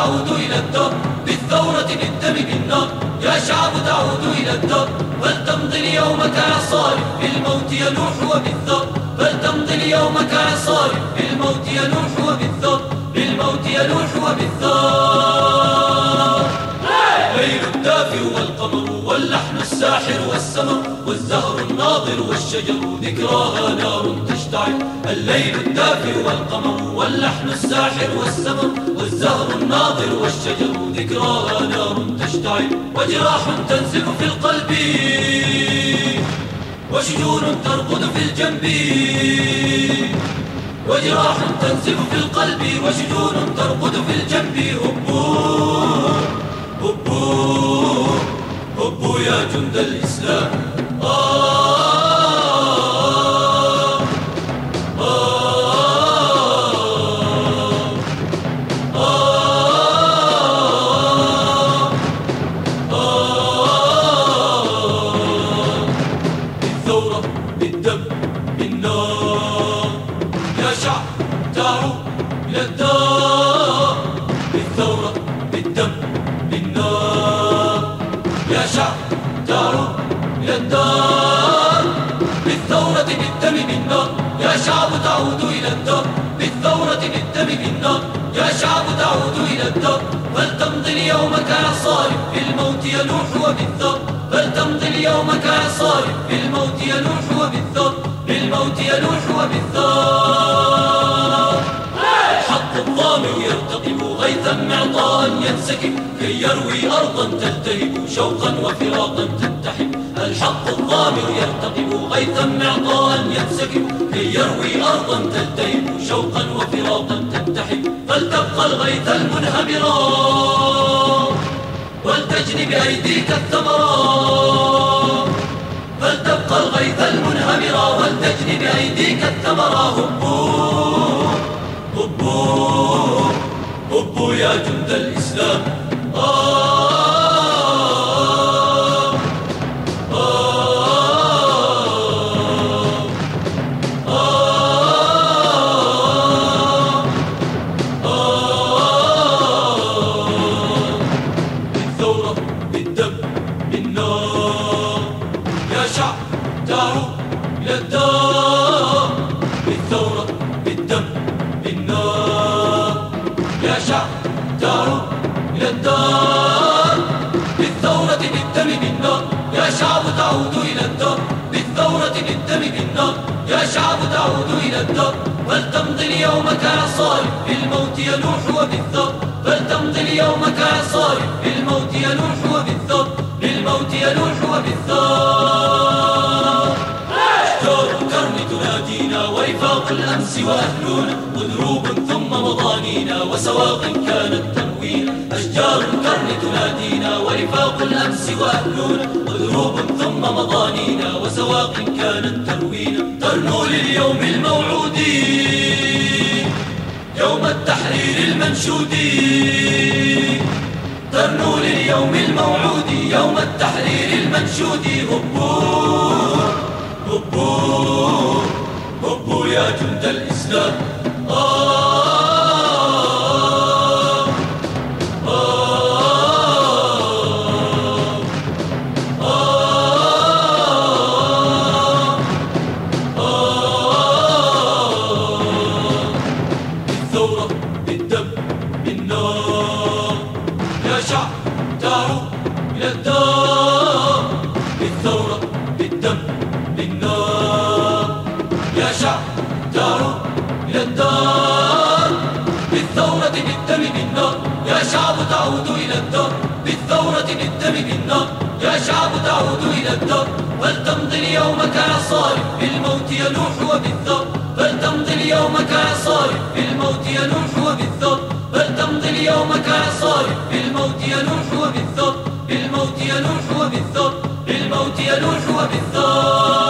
تعود إلى الدار بالثورة بالدم بالنار. يا شعب تعود إلى الدار فلتمضي اليوم كإعصار بالموت يلوح وبالثار. فلتمضي اليوم كإعصار بالموت يلوح وبالثار. بالموت يلوح وبالثار. الليل الدافئ والقمر واللحن الساحر والسمر والزهر الناضر والشجر ذكراها نار تشتعل. الليل الدافئ والقمر واللحن الساحر والسمر والزهر الناضر والشجر ذكراها نار تشتعل. وجراح تنزف في القلب وشجون ترقد في الجنب. وجراح تنزف في القلب وشجون ترقد في الجنب. هبوا هبوا هبوا يا جند الإسلام. بالثورة بالدم بالنار. يا شعب تعالوا إلى الدار بالثورة بالدم بالنار. يا شعب تعالوا إلى الدار بالثورة بالدم بالنار. يا شعب تعود إلى الدار بالثورة بالدم بالنار. يا شعب تعود إلى الدار فلتمضي اليوم كإعصار بالموت يلوح وبالثار. فلتمضي اليوم كإعصار بالموت يلوح وبالثار. بالموت يلوح وبالثار. الحق الظامئ يرتقب غيثا معطاء ينسكب كي يروي أرضا تلتهب شوقا وفراقا تنتحب. الحق الظامئ يرتقب غيثا معطاء ينسكب كي يروي أرضا تلتهب شوقا وفراقا تنتحب. فلتبقى الغيث المنهمرا ولتجني بأيديك الثمرا. فلتبقى الغيث المنهمرا ولتجني بأيديك الثمرا. هبوا هبوا هبوا يا جند الإسلام. بالثورة بالدم بالنار. يا شعب تعالوا إلى الدار بالثورة بالدم بالنار. يا شعب تعالوا إلى الدار بالثورة بالدم بالنار. يا شعب تعود إلى الدار بالثورة بالدم بالنار. يا شعب تعود إلى الدار فلتمضي اليوم كإعصار بالموت يلوح وبالثار. فلتمضي اليوم كإعصار بالموت يلوح وبالثار. بالموت يلوح وبالثار. أشجار الكرم تنادينا ورفاق الأمس وأهلنا ودروب ثم مضانينا وسواق كانت تنوينا. أشجار الكرم تنادينا ورفاق الأمس وأهلنا ودروب ثم مضانينا وسواق كانت تنوينا. ترنو لليوم الموعود يوم التحرير المنشود. ترنو لليوم الموعود يوم التحرير المنشود. هبوا هبوا هبوا يا جند الإسلام. بالثورة بالدم بالنار. يا شعب تعالوا إلى الدار بالثورة بالدم بالنار. يا شعب تعالوا إلى الدار بالثورة بالدم بالنار. يا شعب تعود إلى الدار بالثورة بالدم بالنار. يا شعب تعود إلى الدار فلتمضي اليوم كإعصار بالموت يلوح وبالثار. فلتمضي اليوم كإعصار بالموت يلوح وبالثار. فلتمضي اليوم كإعصار بالموت يلوح وبالثار. بالموت يلوح وبالثار. بالموت يلوح وبالثار.